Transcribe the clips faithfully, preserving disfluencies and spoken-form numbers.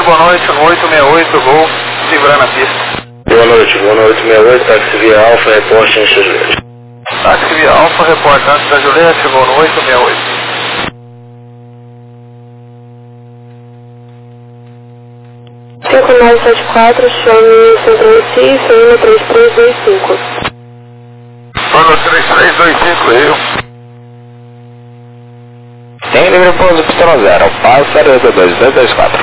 boa noite, no oito seis oito, Gol, segurar na pista. Boa noite, boa noite, oito seis oito, táxi via Alfa, reporte em Juliette. Táxi via Alfa, reporte antes da Juliette, Gol, no oito seis oito. cinco nove sete quatro, chame Centro Recife, F M três três dois cinco. Fala três três dois cinco, eu. Tem livre pouso pistão zero, pássaro oito dois dois dois quatro.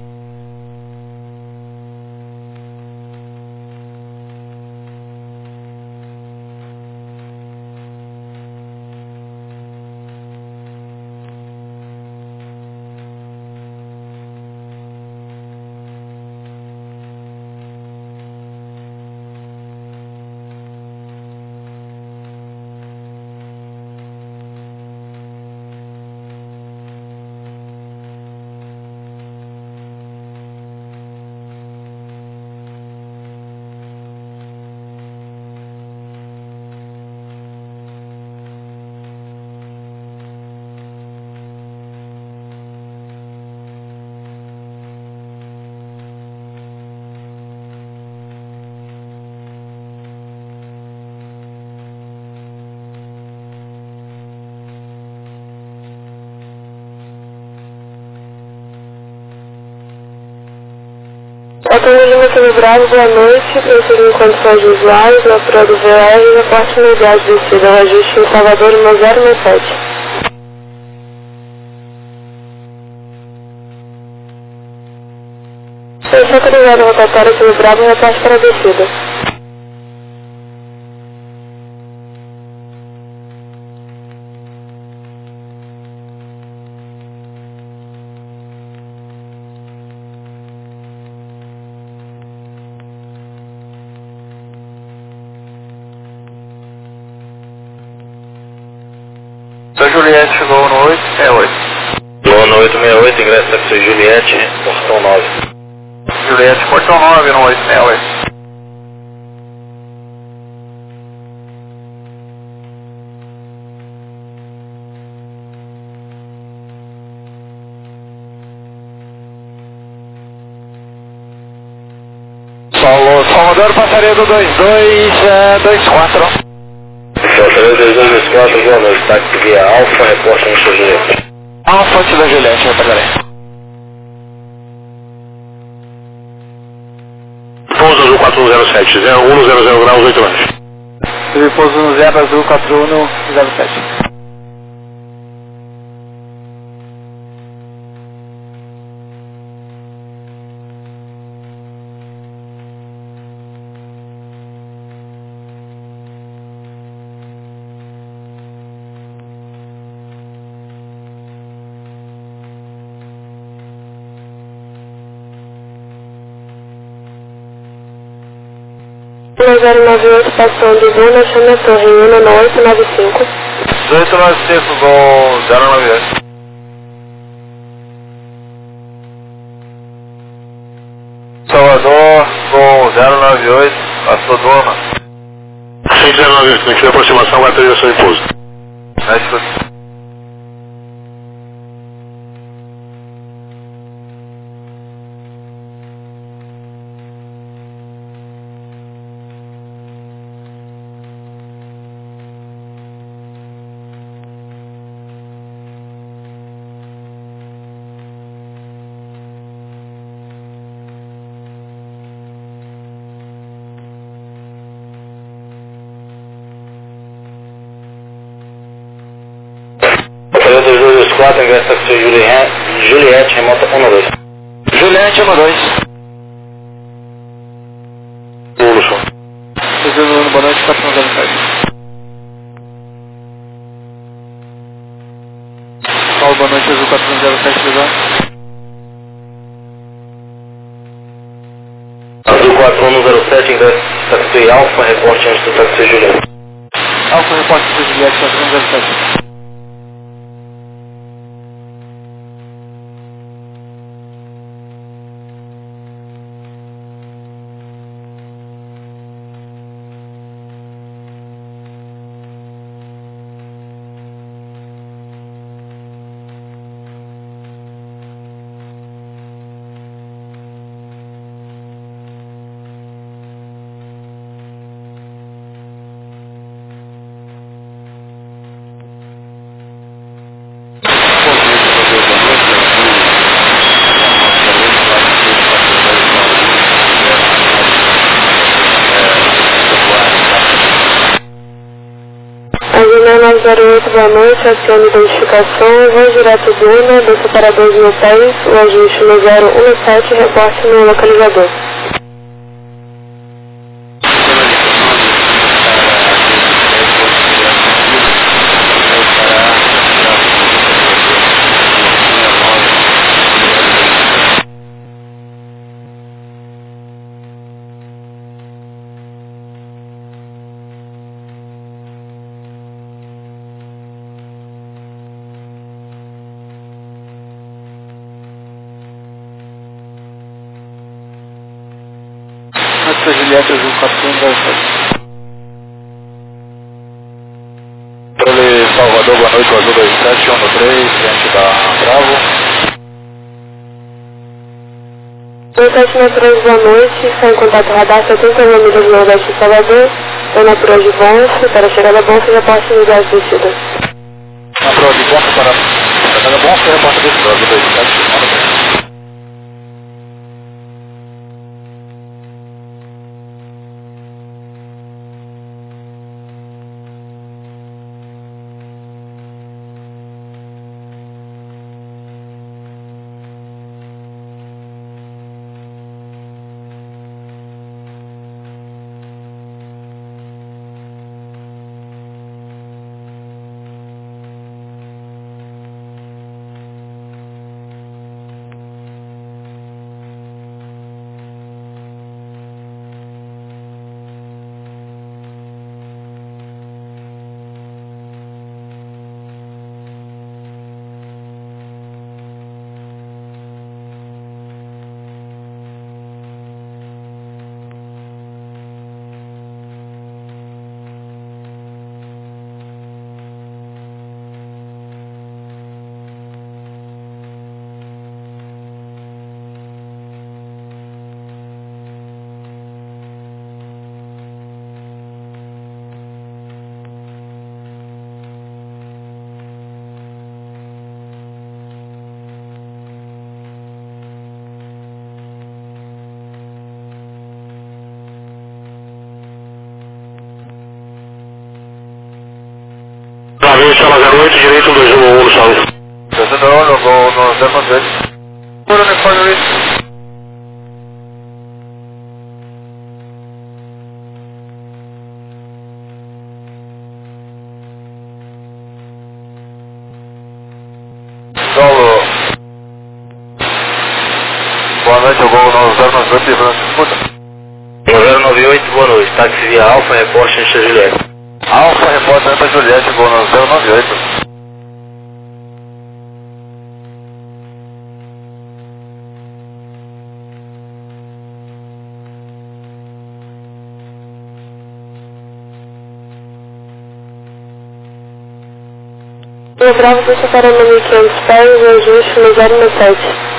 Atendendo de Mocinho Bravo, boa noite. Preciso em condições de usuários, na altura do V R, reporte unidade descida ao ajuste em Salvador, uma zero seis sete. Foi autorizado rotatória Mocinho Bravo, reporte para a descida. Da Juliette, chegou no oito seis oito. Boa noite, oito seis oito, ingresso táxi Juliette, portão nove. Juliette, portão nove, no oito seis oito. Solo Salvador, passaredo dois dois dois quatro. Passaredo dois dois dois quatro, boa noite, táxi via Alfa, reporte em Juliette. Alfa antes da Juliette, vai pegar aí. Pouso azul quatro um zero sete, zero um zero zero graus, oito anos. Livre pouso no zero azul quatro um zero sete. zero nove oito, passando Bruna, chame a torre Una no oito nove cinco. oito nove cinco, Gol, zero nove oito. Salvador, Gol, zero nove oito, passou Dona. seis zero nove oito, aqui de aproximação, autorização de pouso. Na escuta. dois dois dois quatro, ingresso táxi Juliette, Juliette, remota um dois. Juliette um dois. Lula, show. Segundo, boa noite, quatro um zero sete. Paulo, boa noite, azul quatro um zero sete, legal. Azul quatro um zero sete, ingresso táxi Alfa, reporte antes do táxi Juliette. Alfa, repórter de Juliette, quatro um zero sete. nove zero oito, boa noite, acione identificação, voo direto Duna, desça para dois mil pés, o ajuste no zero um sete, reporte no localizador. Nossa Julieta Azul quatro um zero sete. Controle Salvador, boa noite, Azul dois sete um três, frente da Bravo. dois sete Naturais, boa noite, está em contato radar setenta milhas no noroeste de Salvador, é natural de Bonfe, para chegar a Bonfe, reporte unidade descida. Natural de Bonfe para chegada Bonfe, reporte descida, Azul dois sete um três. Avião Sala zero oito, direito dois um um no salão. Descendo no voo no zero nove oito. Por uniforme isso. Solo. Boa noite, eu vou no zero nove oito, livrando de disputa. zero nove oito, boa noite, táxi via Alfa, reporte em Santa Julieta. Alfa, repórter Santa Julieta, vou no zero nove oito. O Bravo desce para mil e quinhentos pés, o ajuste no zero um sete.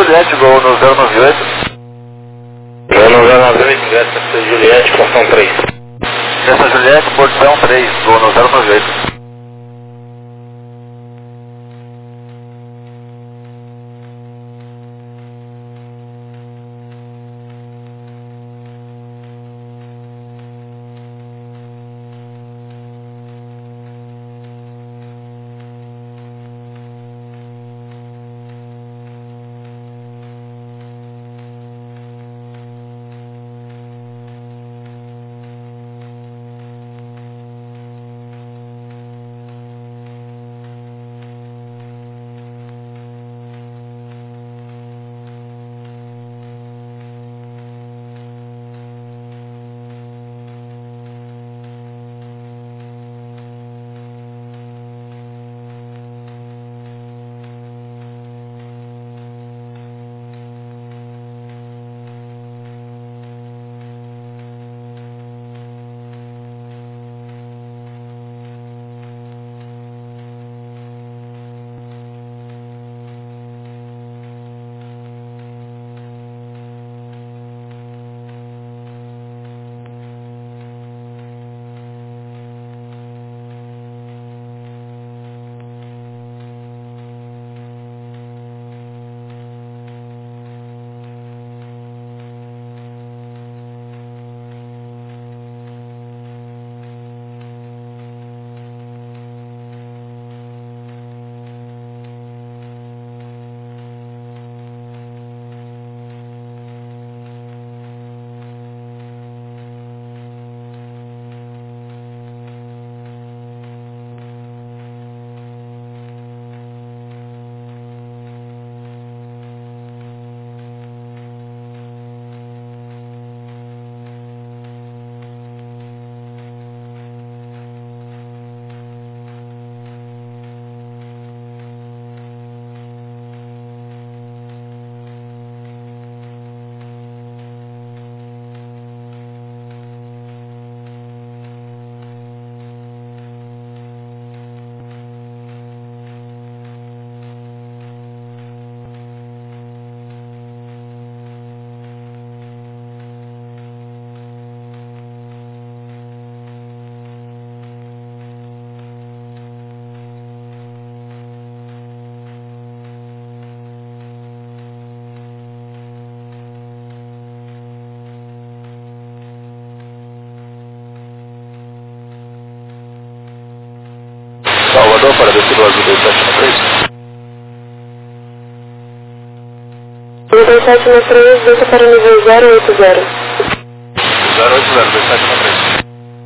Juliette, gol no zero nove oito. zero nove oito, ingresso Santa Juliette, portão três. Santa Juliette, portão três, gol no zero nove oito. Salvador para descer do azul dois sete um três. dois sete um três, desça para o nível zero oito zero. zero oito zero, dois sete um três.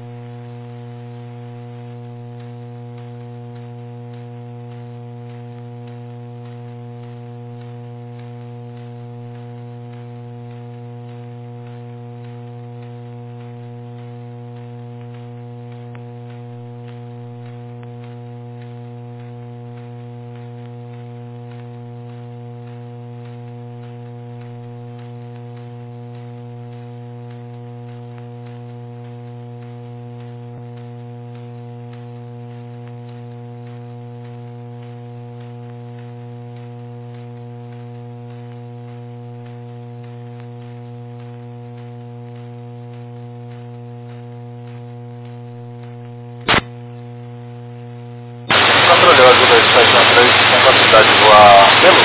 Controle azul dois sete um três, com capacidade de voar pelo.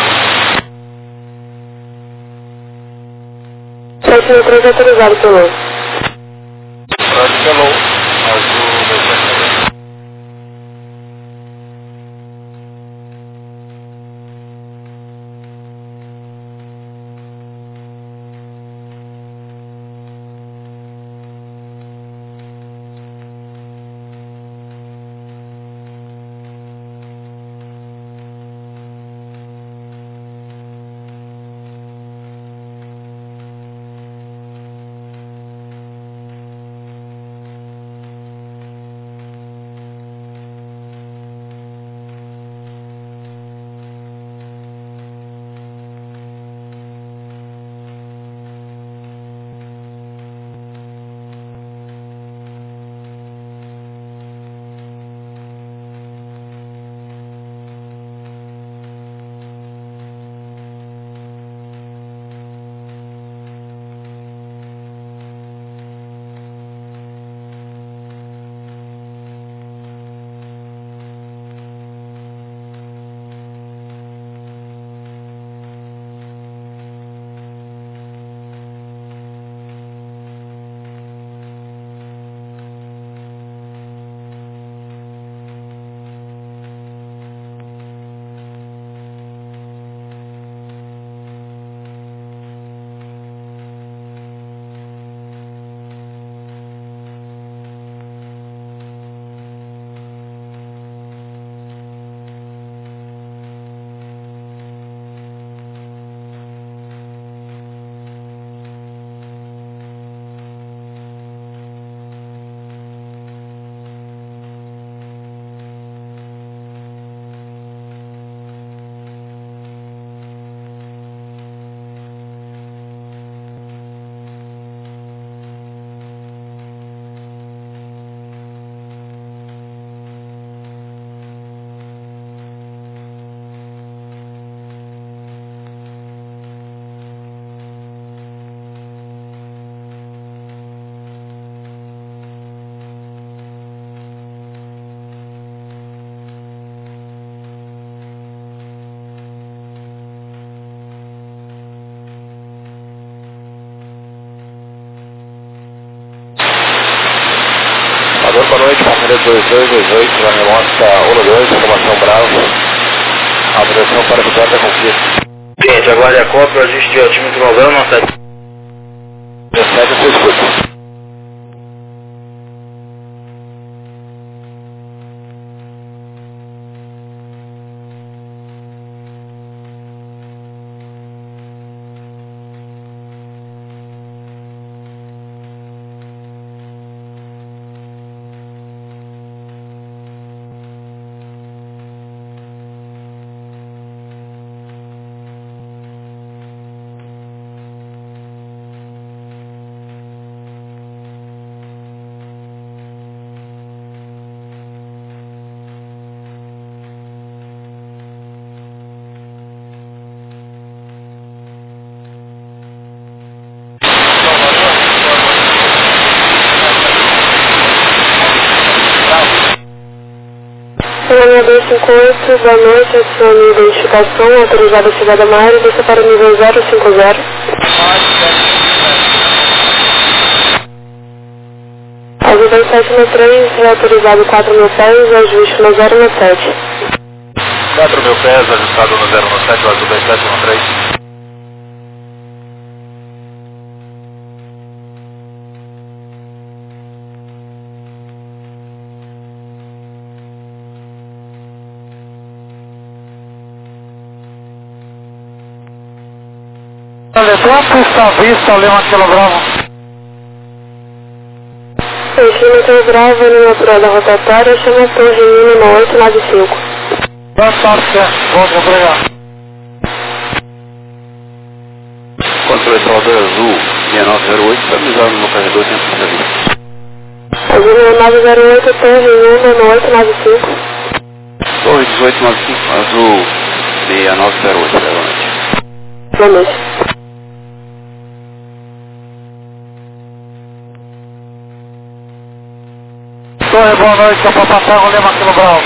sete um três autorizado pelo. Controle pelo, azul dois sete um três. Salvador, boa noite, passaredo dois dois dois oito, na remota um dois, informação Bravo. Autorização para Vitória Conquista. Gente, aguarde a cópia, ajuste de altímetro noventa e sete. dezessete, eu escuto. Colônia dois cinco oito, boa noite, adicione identificação, autorizada a chegada a Maio, desça para o nível zero cinco zero. Ajuda sete no três, reautorizado quatro mil pés, ajuste no zero no sete. quatro mil pés, ajustado no zero no sete, ajuda sete no três. Letrão, pista vista, Leão Aquilo Bravo. Centímetro Bravo, linha prova rotatória, chama a torre mínima oito nove cinco. Fantástico, vamos obrigado. Controle Salvador Azul, seis nove zero oito, estabilizado no corredor centro de serviço. Azul seis nove zero oito, torre um oito nove cinco. Torre dezoito nove cinco, Azul seis nove zero oito, boa noite. Boa noite. Torre, boa noite, só para passar o Lema Aquilo Bravo.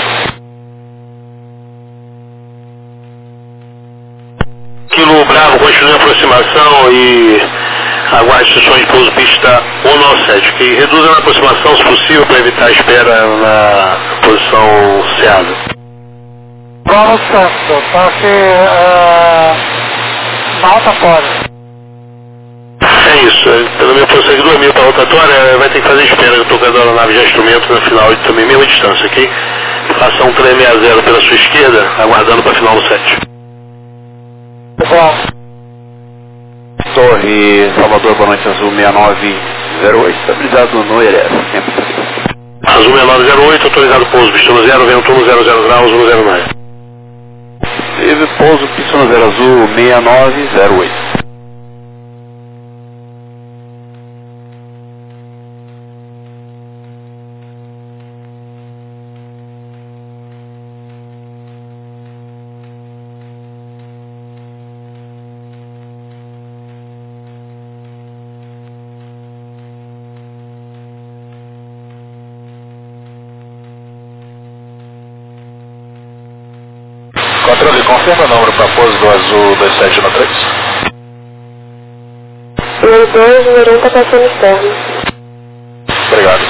Kilo Bravo, continue a aproximação e aguarde instruções de pouso pista um nove sete, que reduza a aproximação se possível para evitar a espera na posição ceada. Bravo certo, tá aqui uh, na rotatória. É isso, pela minha posição aqui, duas mil para a rotatória, vai ter que fazer espera, eu estou com a nave já instrumento na final e também mesma distância, ok? Faça um três seis zero pela sua esquerda, aguardando para a final no sete. Bom. Torre Salvador, boa noite, Azul seis nove zero oito, estabilizado no I R S, tempo de serviço. Azul seis nove zero oito, autorizado pouso, pista no zero, vento um zero zero graus, um zero nove. Teve pouso, pista no zero Azul seis nove zero oito. Controle, confirma o número para pouso do Azul dois sete no três. Número dois, número um, tá passando externo. Obrigado.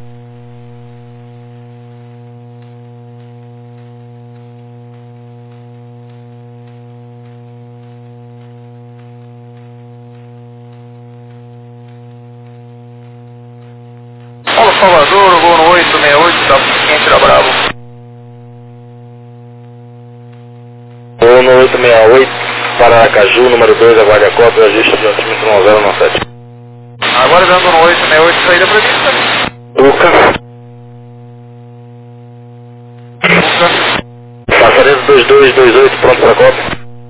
Paulo Salvador, voo no oito seis oito, da quente da Bravo. Voo no oito seis oito, para Aracaju, número dois, aguarde a cópia, ajuste de altímetro um zero nove sete. Agora dando no oito seis oito, saída prevista. Luca. Passaredo dois dois dois oito, pronto para a cópia.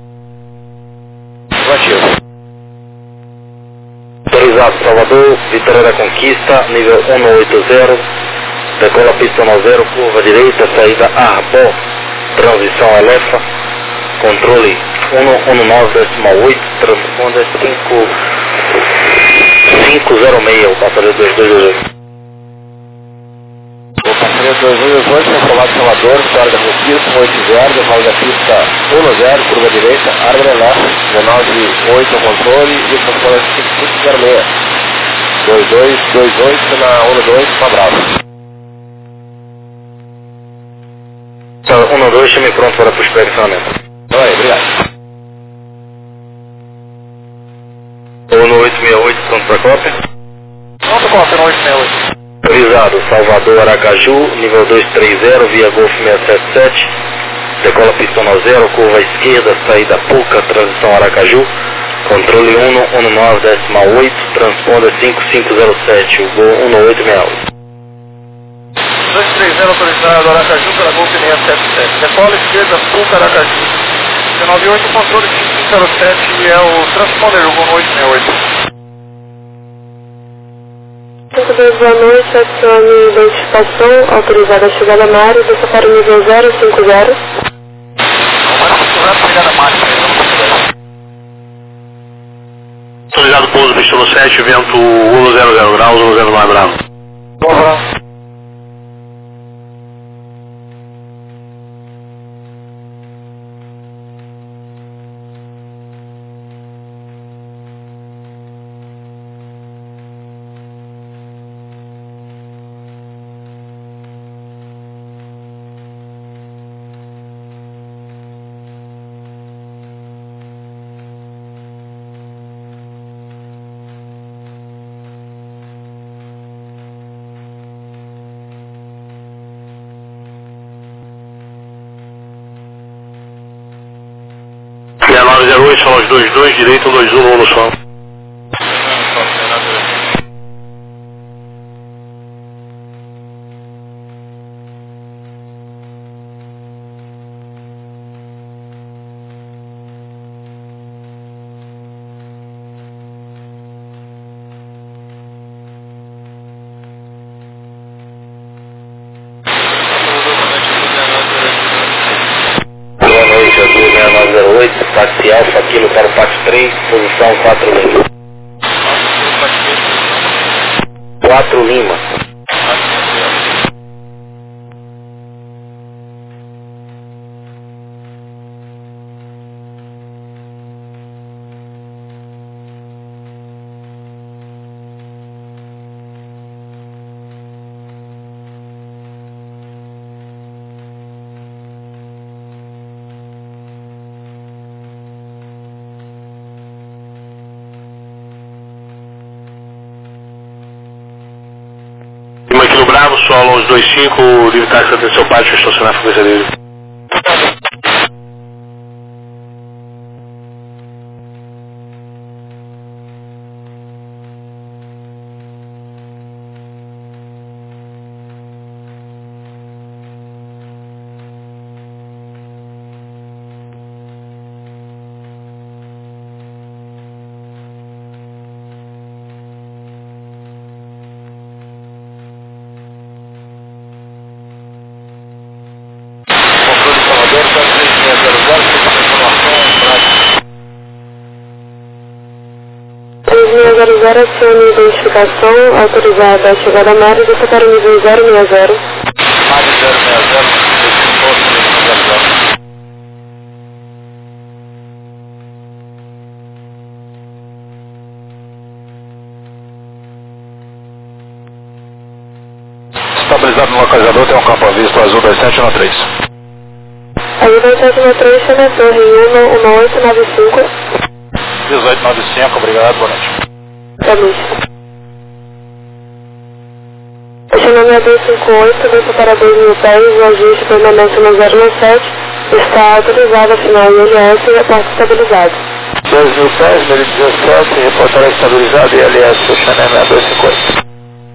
Negativo. Autorizado, Salvador, Vitória da Conquista, nível um oito zero, decola pista no zero, curva direita, saída Arbó, transição Elefa, controle um um nove oito, transponder cinco cinco zero seis, o passaredo dois dois dois oito. O passaredo dois dois dois oito, controlado Salvador, Vitória da Conquista, oito zero, decola da pista um zero, curva direita, árvore leste, dezenove oito, controle e transponder cinco cinco zero seis. dois dois dois oito na um dois, para Bravo. um dois, chame pronto para prospeccionamento. Oi, obrigado. um oito seis oito, pronto para cópia. Pronto, cópia, um oito seis oito. Avisado, Salvador, Aracaju, nível dois três zero, via Golf seis sete sete. Decola pistão a zero, curva esquerda, saída Puca, transição Aracaju. Controle um um nove decimal oito, transponder cinco cinco zero sete, o gol um oito seis oito. dois três zero autorizado, Aracaju, pela Golf seis sete sete. Decola esquerda, Puca, Aracaju. dezenove oito, controle cinco cinco zero sete, é o transponder, o gol oito seis oito. cinco dois, boa noite, adicione identificação, autorizada a chegada na área, desça para o nível zero cinco zero. Autorizado pouso, pistão sete, vento um zero zero graus, um zero nove bravo. Bom, seis nove zero oito, são os dois dois, direito um dois um, no som. Boa noite, Azul seis nove zero oito, táxi Alfa, quilo para o táxi três, posição quatro Lima. quatro Lima. Lima Quilo Bravo, solo onze dois cinco, livre táxi atenção pátio, estacionar a frequência dele. três seis zero zero, adicione identificação, autorizada a chegada na área, desça para o nível zero seis zero. Mário zero seis zero, zero zero. Estabilizado no localizador, tem um campo à vista, azul dois sete um três. Azul dois sete um três, chama a torre um um oito nove cinco. dezoito noventa e cinco, obrigado, boa noite. Boa noite. Estacionamento dois cinco oito, desça para dois mil pés, o ajuste permanece no zero nove sete, está autorizado, afinal I L S e reporte estabilizado. dois mil pés, número dezessete, reportará estabilizado e L S, estacionamento dois cinco oito.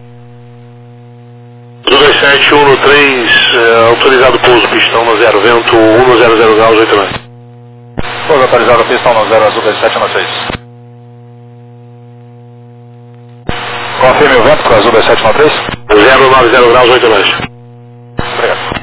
dois sete um três, é, autorizado pouso, pistão no zero, vento um zero zero graus, oito nove. Pouso autorizado, pistão no zero, azul dois sete um seis. Confirme o vento para o azul dois sete um três. zero nove zero graus, oito nove. Obrigado.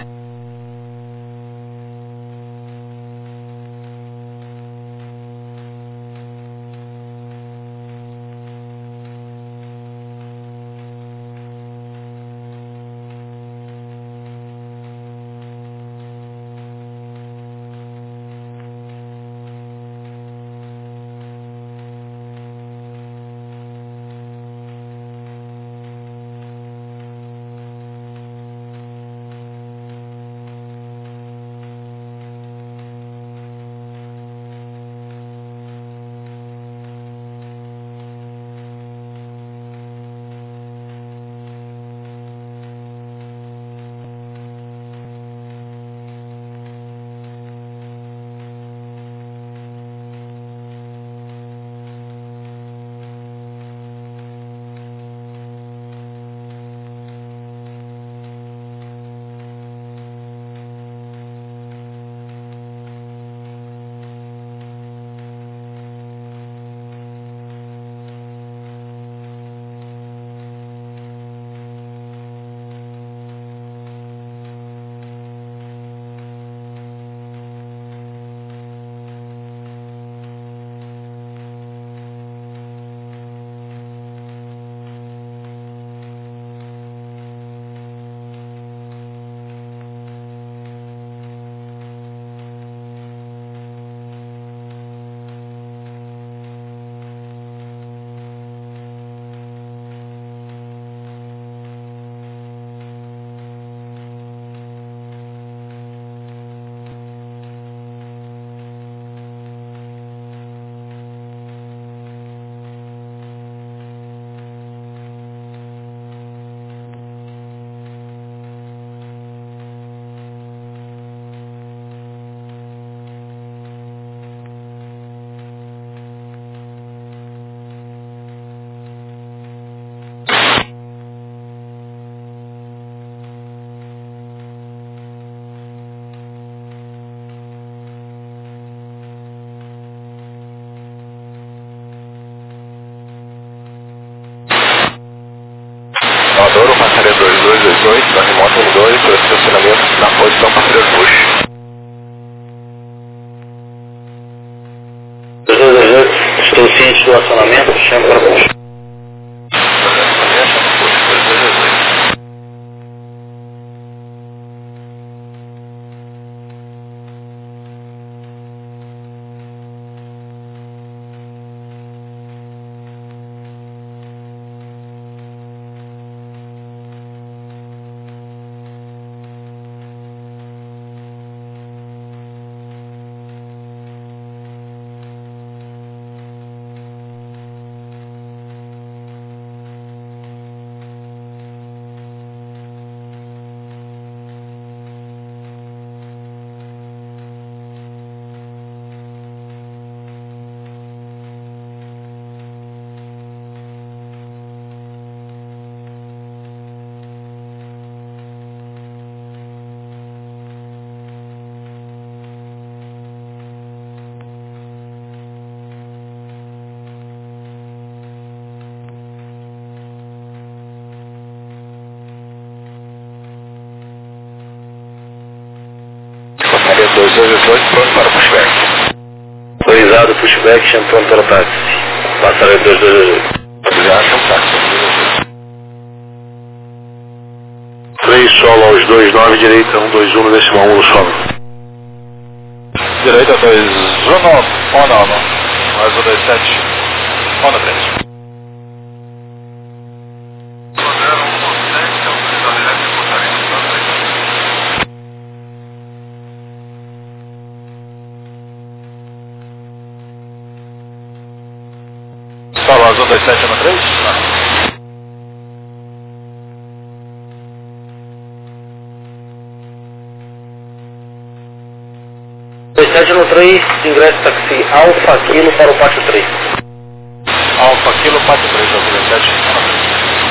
do acionamento, chama para puxar. dois dois oito, pronto para pushback. Autorizado pushback, chama pronto para táxi. Passarela dois dois oito. Já acham táxi. três solo aos dois nove, direita um dois um, decimal um no solo. Direita dois um, on on, mais um dois sete, on três. Solo azul dois sete um três? dois sete um três, ingresso táxi Alfa Kilo para o pátio três. Alfa Kilo, pátio três, azul dois sete um três.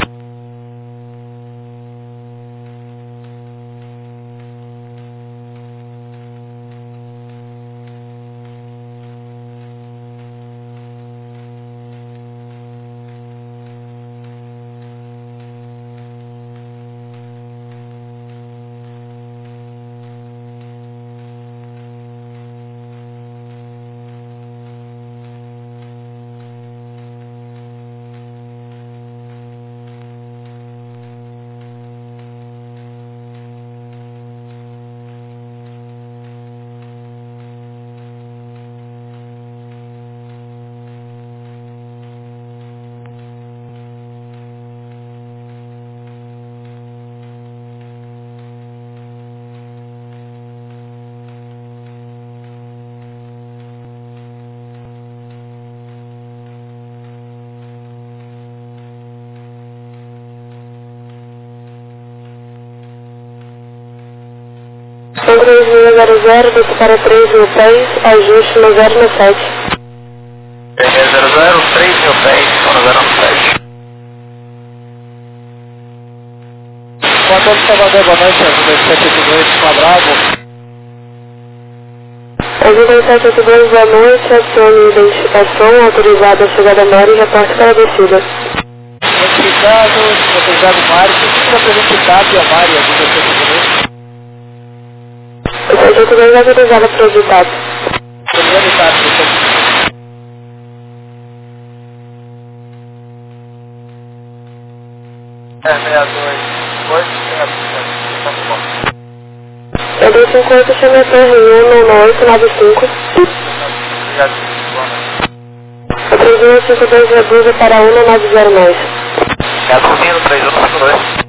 São três mil zero zero, desce para três mil pés, ajuste no zero no sete. três mil zero zero, três mil pés, no zero no sete. Quatro Salvador, boa noite, azul dois sete oito dois, quadrado. Azul dois sete oito dois, boa noite, acione identificação, autorizado a chegada à Mari e reporte para a descida. Notificado, autorizado Mari, que se apresente o TAP e a Mari, azul dois sete oito dois. O sete oito dois é autorizado para o ditado. Autorizado o TAP, dois sete oito dois. É, seis dois, oito, seis dois, É dois cinco oito, chame a torre um nove oito nove cinco. O três um cinco dois reduza para um nove zero mais. É a turminha do três um cinco dois.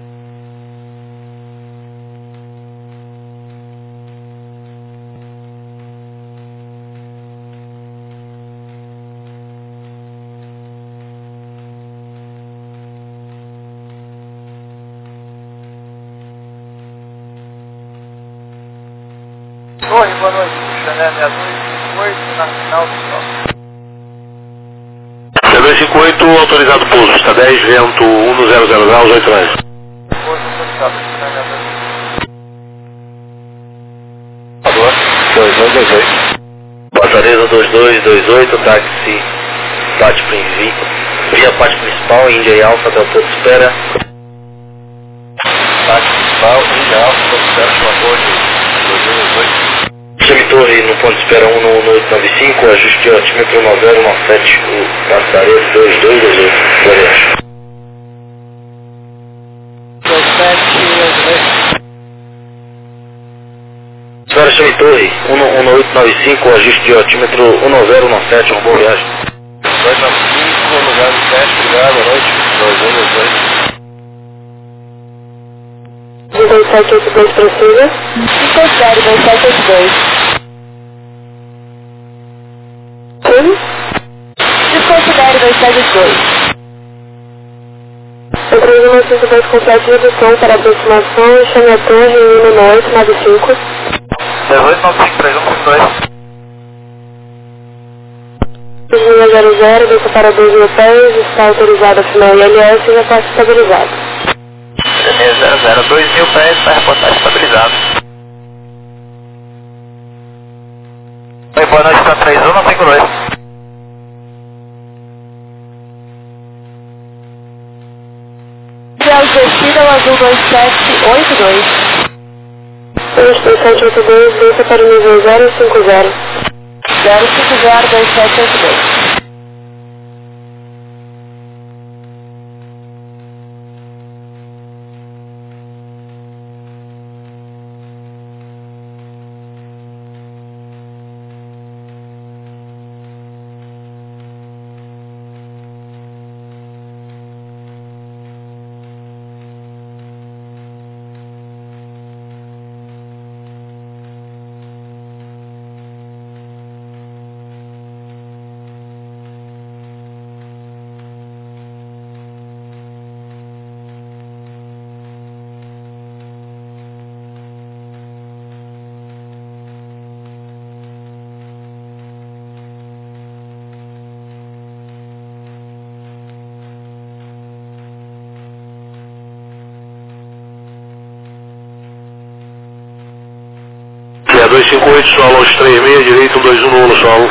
Torre, boa noite, Chanel seis dois oito, na final do sol. seis dois cinco oito, autorizado pouso, está dez, vento um zero zero graus, oito horas. Força autorizada, Chanel dois dois dois oito. Passarela dois dois dois oito, táxi Pátio Principal, via Pátio Principal, Índia e Alfa, Delta de espera. Pátio Principal, Índia Alfa, Delta de espera, chama torre dois dois dois oito. Chame torre no ponto de espera um no oito nove cinco, ajuste de altímetro um zero nove sete, o passaredo dois dois dois oito, Floresta. Floresta em Torre, um oito nove cinco, ajuste de altímetro um zero nove sete, robô viagem. dois nove cinco, lugar de sete, obrigado, boa noite, dois um dois dois. dois sete oito dois precisa. Desconsidere dois sete oito dois. Sim? Desconsidere dois sete oito dois. Eu três um cinco dois com sete redução para aproximação e chame a torre em um oito nove cinco. dezoito nove cinco três um cinco dois. dois zero zero, do separador de hotéis, está autorizado a final I L S e já está estabilizado. seis zero zero, dois mil pés para reportar estabilizado. Oi, boa noite, está três um cinco dois. Gel descida ao azul dois sete oito dois. dois sete oito dois, desça para o nível zero cinco zero. zero cinco zero dois sete oito dois. dois cinco oito, solo aos três seis, direito um dois um no solo.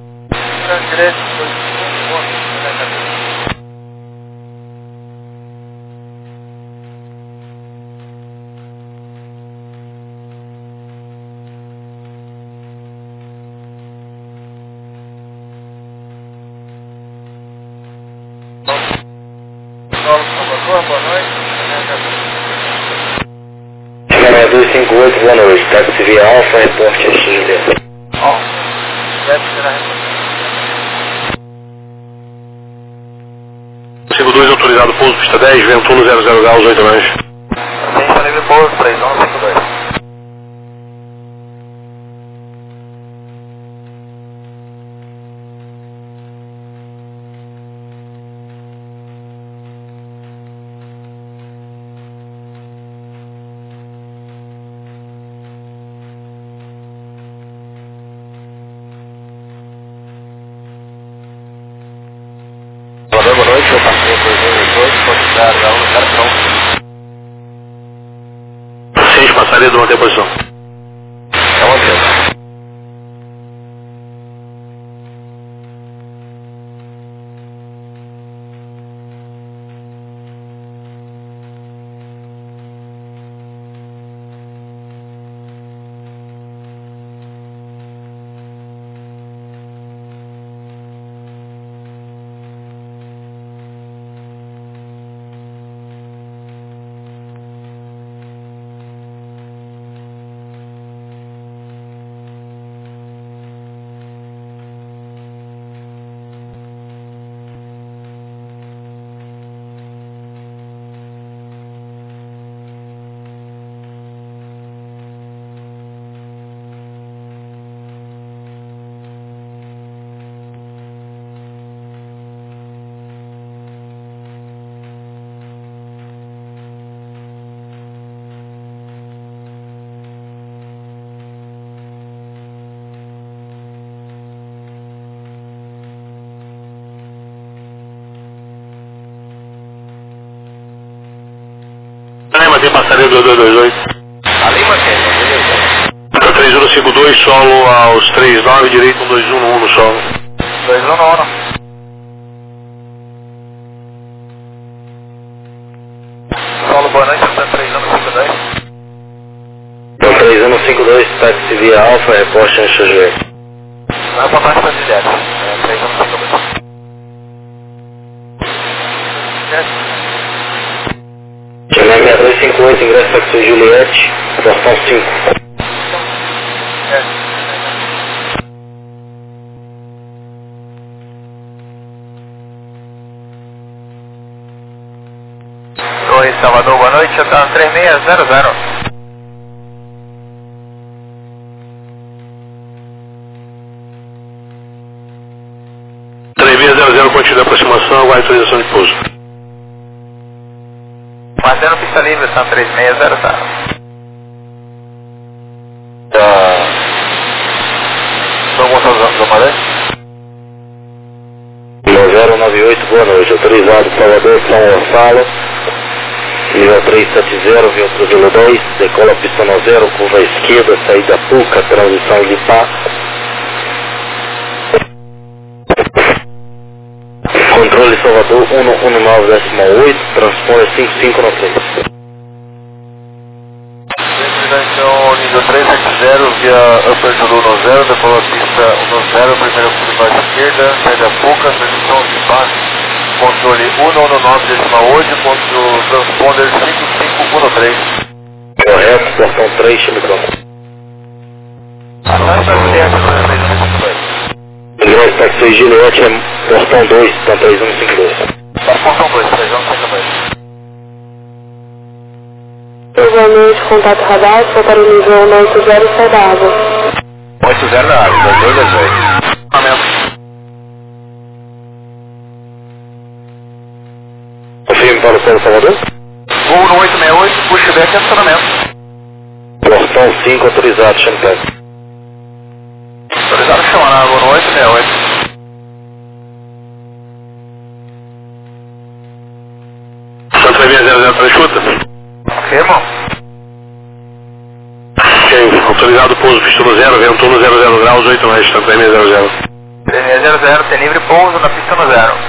Boa noite. dois cinco oito, boa noite, táxi via Alfa, reporte a Chile. Ó, deve ser a cinco dois autorizado, pouso pista dez, vento um zero zero graus, oito anos. Sim, está livre pouso, três um cinco dois. Boa noite, eu passei por dois dois dois, considero da um cartão. seis passaredo, manter a posição. É uma vez. Manter passaredo dois dois dois oito. Ali mantém, beleza. três um cinco dois, solo aos três nove, direito um dois um no um no solo. dois um no um. Solo, boa noite, está três um cinco dois. três um cinco dois, táxi via Alfa, reposte em Juliette. Vai pra baixo da Juliette. É, três um cinco dois. Chegando seis dois cinco oito, ingresso táxi Juliette, portão cinco. É. Oi, Salvador, boa noite, está no três seis zero zero. três seis zero zero, continua a aproximação, aguarde autorização de pouso. Fazendo pista livre, está no três seis zero zero. São Gonçalo do Maré? zero nove oito, boa noite, autorizado Salvador, São Gonçalo. Nível trezentos e setenta, via Cruzeiro dois, decola pista no zero, curva esquerda, saída Puca, transição de pá. Controle Salvador um um nove oito, transponder cinco cinco no três. Então, nível trezentos e setenta, via Upper Zulu no zero, decola pista um zero, primeira curva esquerda, saída Puca, transição de pá. Controle um um nove oito, ponto transponder cinco cinco um três. Correto, portão três, microfone. Atrás da Juliette, no três um cinco dois. Ingresso táxi Juliette, é portão dois, tá três um cinco dois. Portão dois, três um cinco dois. Igualmente, contato radar, só para o nível oito zero, sai da água. oito zero da água, dois dois dois dois. Aumento. Confirme para o São Salvador. Voo no oito seis oito, pushback e acionamento. Portão cinco, autorizado, Champagne. Autorizado chamar, voo no oito seis oito. Santa Maria zero zero, para escuta? Ok, irmão. Ok, autorizado pouso, pista no zero, vento no zero zero graus, oito mais, Santa Maria zero zero. três seis zero zero, tem livre pouso na pista no zero.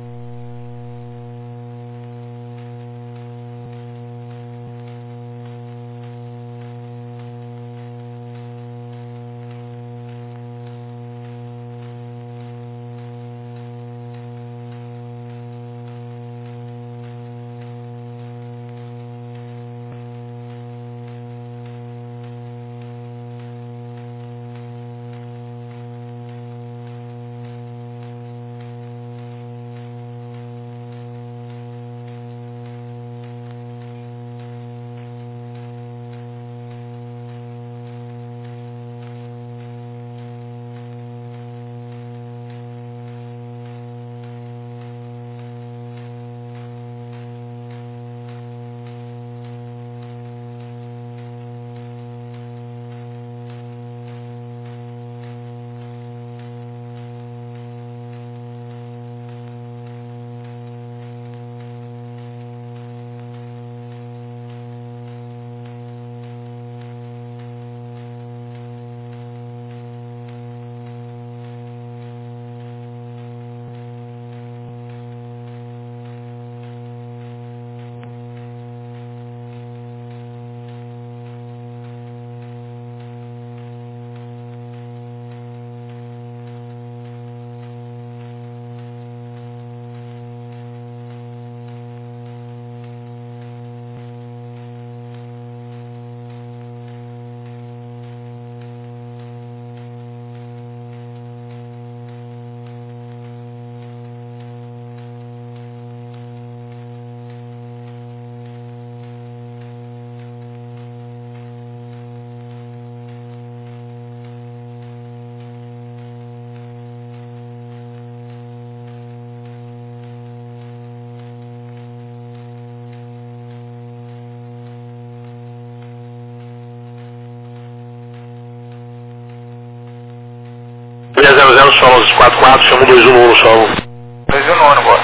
seis zero zero, solo quatro quatro, chama dois um no solo. dois um no bora.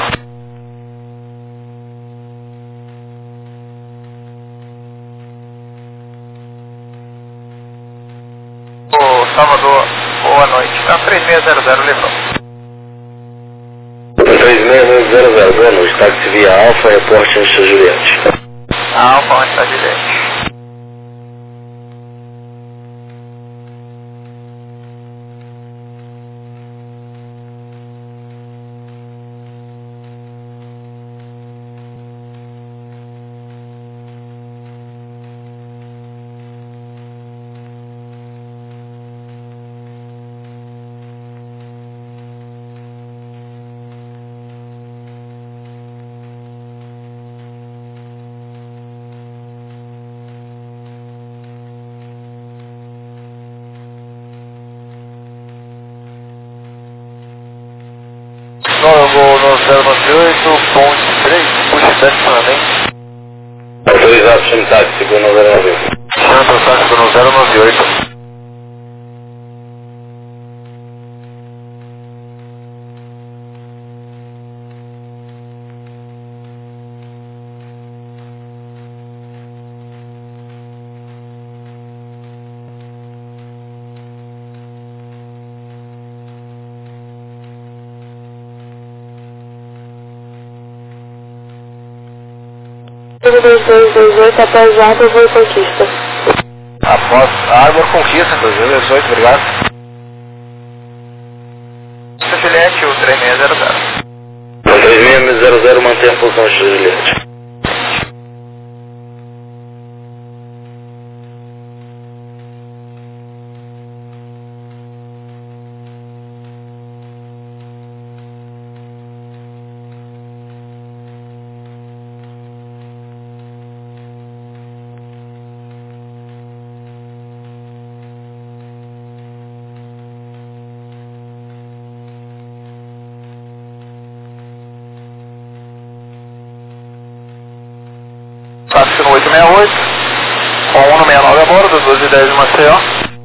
Ô, Salvador, boa noite. Tá três seis zero zero, levou. três seis zero zero, boa noite, táxi via Alfa, reporte em São Juliette. Alfa, onde está Juliette? sete solamente. Autorizado, chame táxi, segundo zero nove oito. Chama para o táxi no zero nove oito. dois dois dois oito, após Arbor, voo Conquista. Após Arbor Conquista, dois dois dois oito, obrigado. Juliette, o três seis zero zero. O três seis zero zero mantém a posição de Juliette. Táxi no oito seis oito, com um no sessenta e nove a bordo, doze e dez de Maceió.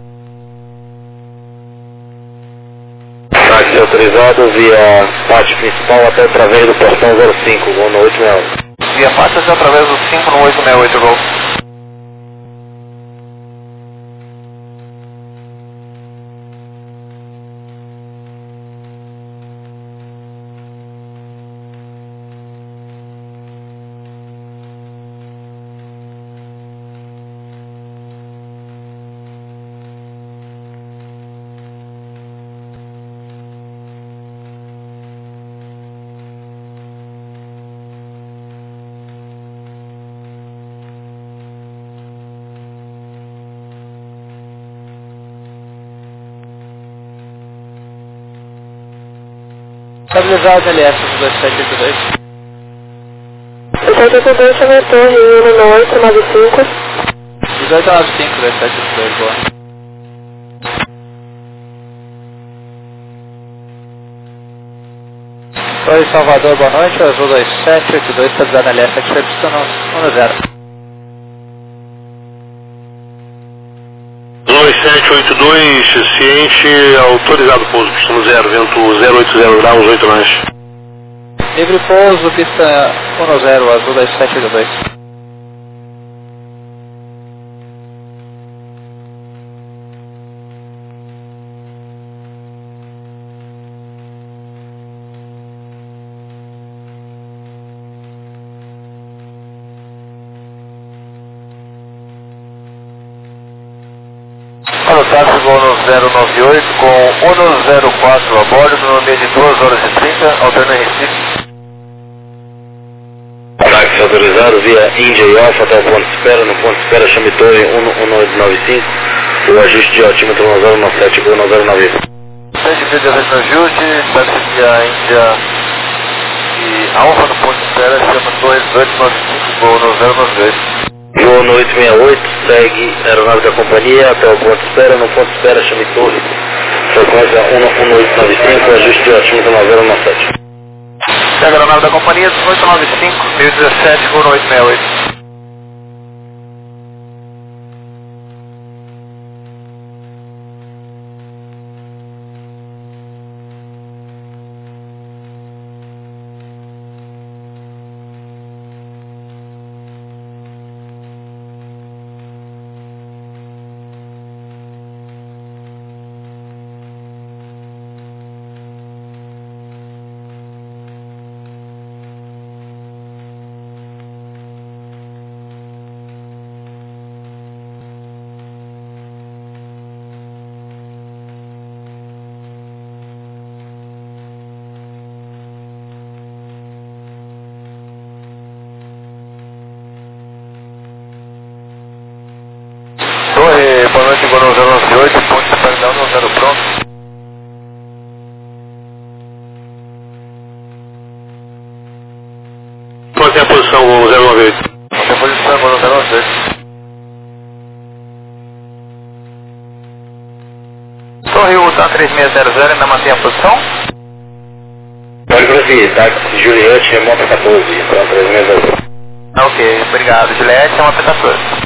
Táxi autorizado via parte principal até através do portão zero cinco, voo no oito seis oito. Via Pátio através do cinco no oito seis oito, Gol. Estabilizado L S dois sete oito dois. dois sete oito dois, chama a torre um oito nove cinco. dezoito nove cinco, dois sete oito dois, boa. Oi, Salvador, boa noite. O Azul dois sete oito dois, estabilizado na L S, satisfeito, pistão um zero. dois sete oito dois, ciente, autorizado pouso, pistão zero, vento zero oito zero graus, oito lanche. Livre pouso, pista um zero, Azul dois sete oito dois. Para o táxi voo no zero nove oito com um zero quatro a bordo no meio de duas horas e trinta, alterna em Recife. Táxi autorizado via Índia e Alfa até o ponto de espera, no ponto de espera chame torre um oito nove cinco, o ajuste de altímetro um zero nove sete, gol um zero nove oito. Sente vídeo de ajuste, táxi via Índia e Alfa no ponto de espera, chama torre oito nove cinco, gol no zero nove oito. Voo no oito seis oito, segue a aeronave da companhia até o ponto de espera, no ponto de espera chame torre, frequência um oito nove cinco, ajuste de altímetro um zero nove sete. Segue a aeronave da companhia dezoito nove cinco, meio dezessete, voo no oito seis oito. Torre, boa noite, voo no zero nove oito, ponto de espera no zero pronto. Mantém a posição, voo zero nove oito. Mantém a posição, voo no zero nove oito. Torre, o T A três seis zero zero, ainda mantém a posição? Pode nove, táxi Juliette, Mota quatorze, então três meses azul. Ok, obrigado. Juliette, Mota quatorze.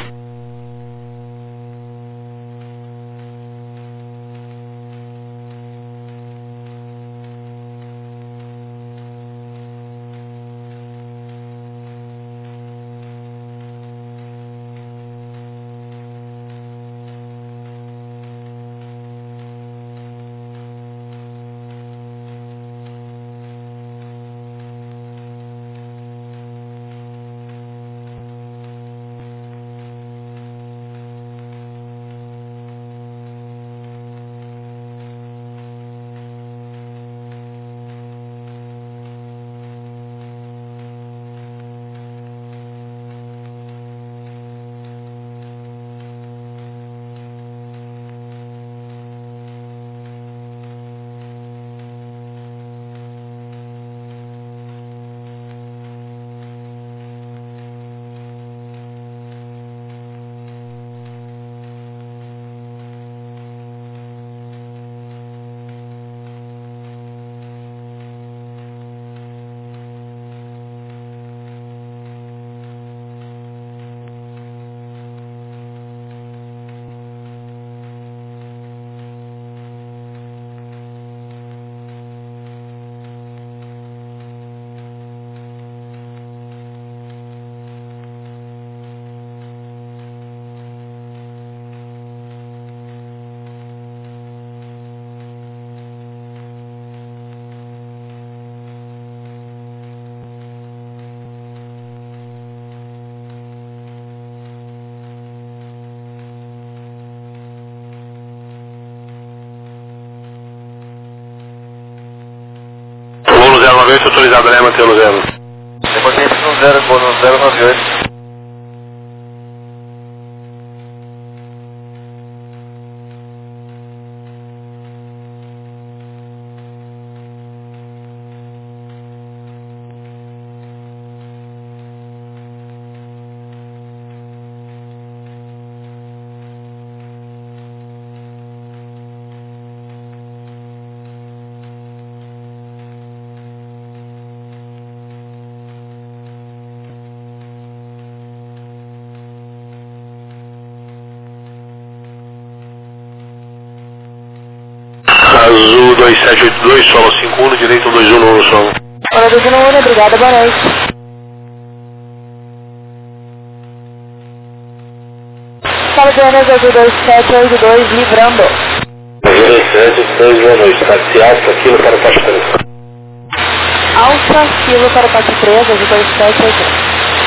zero nove oito autorizado, né? Mantém no zero. Mantém no zero, vou no zero nove oito. Azul dois sete oito dois, solo cinco um, direito dois um no solo. Hora dois um, obrigada, boa noite. Sala de Anas, Azul dois sete oito dois, livrando. Azul dois sete oito dois, boa noite, táxi Alfa, quilo para o Pátio três. Alfa, quilo para o Pátio três, Azul dois sete oito dois.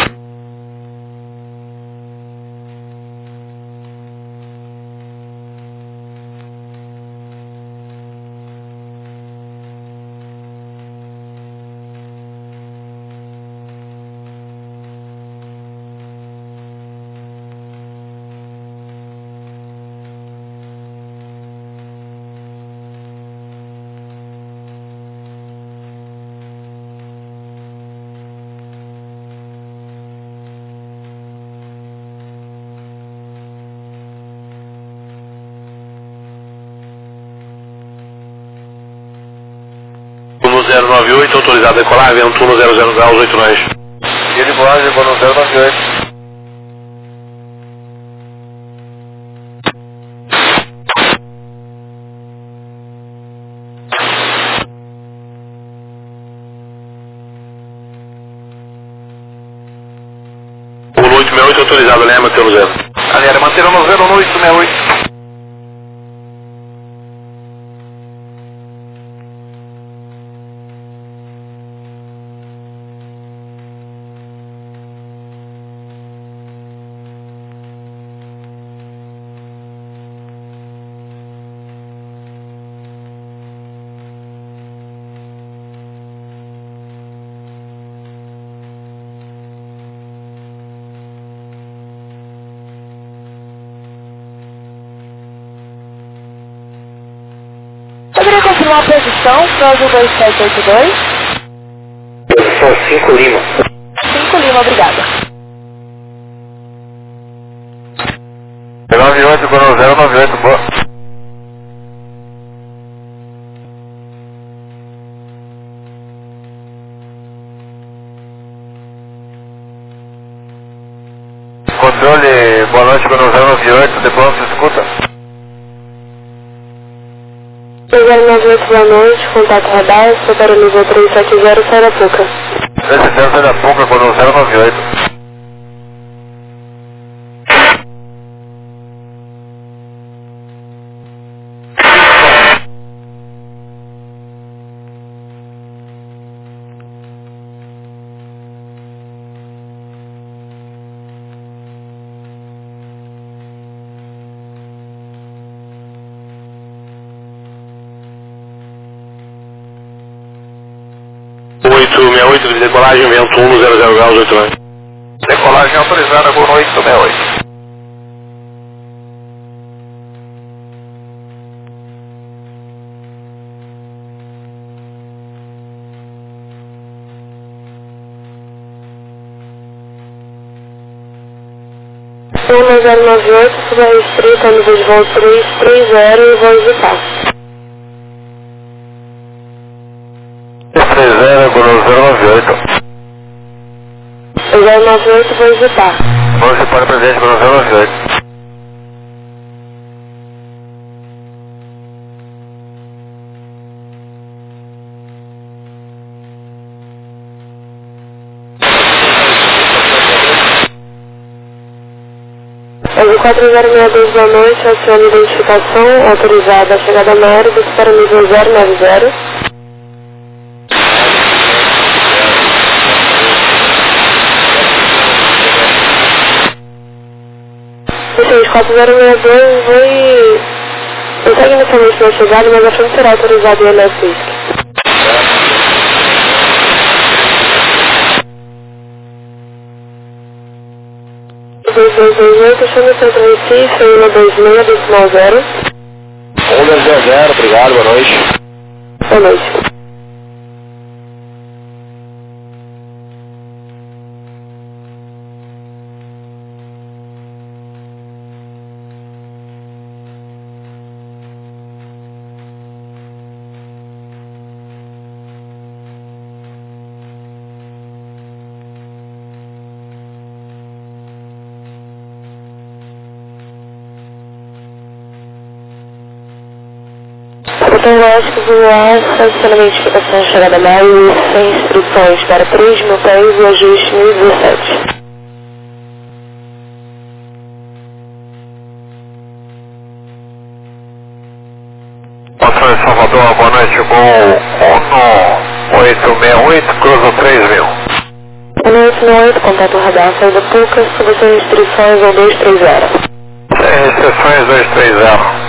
zero nove oito, autorizado a decolar, vento um zero zero graus, oito nós. E ele voa, vou no zero nove oito. um oito seis oito, autorizado, né? Mantém no zero. Galera, manteram no zero, no oito seis oito. Poderia confirmar a posição para o Azul dois sete oito dois? Posição cinco Lima. cinco Lima, obrigada. nove oito, vou no zero nove oito, boa. nove oito, depois você escuta. três zero nove oito, boa noite, contato radar, sou para o nível três sete zero, sai da Puca. três sete zero, sai da Puca, quando zero nove oito. oito seis oito, decolagem, vento um zero zero graus, oito nove. Decolagem autorizada por oito seis oito. um zero nove oito, suba restrita, nível de voo três três zero e vou evitar. três três zero, quando zero nove oito. zero nove oito, vou evitar. Você para presente, quando zero nove oito. quatro zero seis dois, boa noite, acione identificação, autorizada a chegada a Mérida, para o nível zero nove zero. quatro zero seis dois, foi... Eu sei inicialmente na chegada, mas a frente será autorizada em M S I. dois dois dois oito, chama o centro Recife, um dois seis, decimal zero. um zero zero, obrigado, boa noite. Boa noite. Tecnológico do ar, estacionamento de identificação chegada a maio, sem instruções para três mil pés e ajuste mil e dezessete. Patrulha Salvador, boa noite, com um oito seis oito, cruza três mil. um oito seis oito, contato radar, saída Puca, sob sem restrições ao dois três zero. Sem restrições, dois três zero.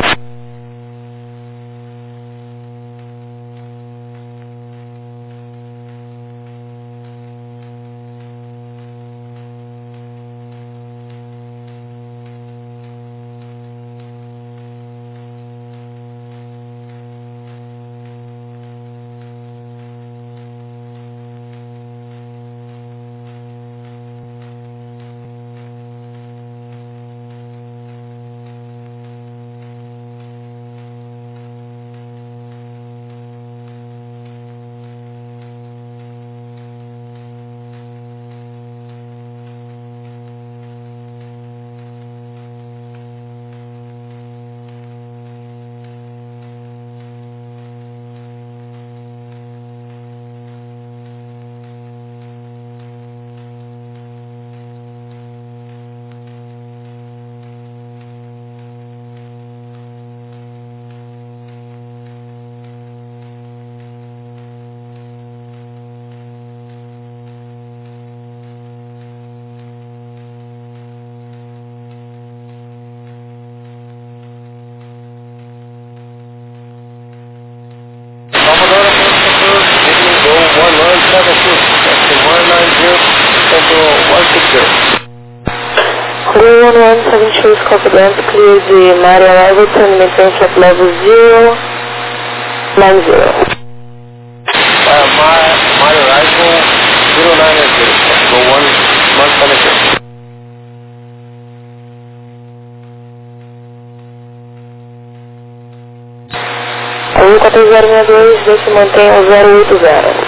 three one one seven two, copy dance, clear the Mario arrival, turn maintain flight level zero nine zero. Uh, my, my arrival zero nine zero, so one, one seven two. um quatro zero seis dois, deixe mantenha o zero oito zero.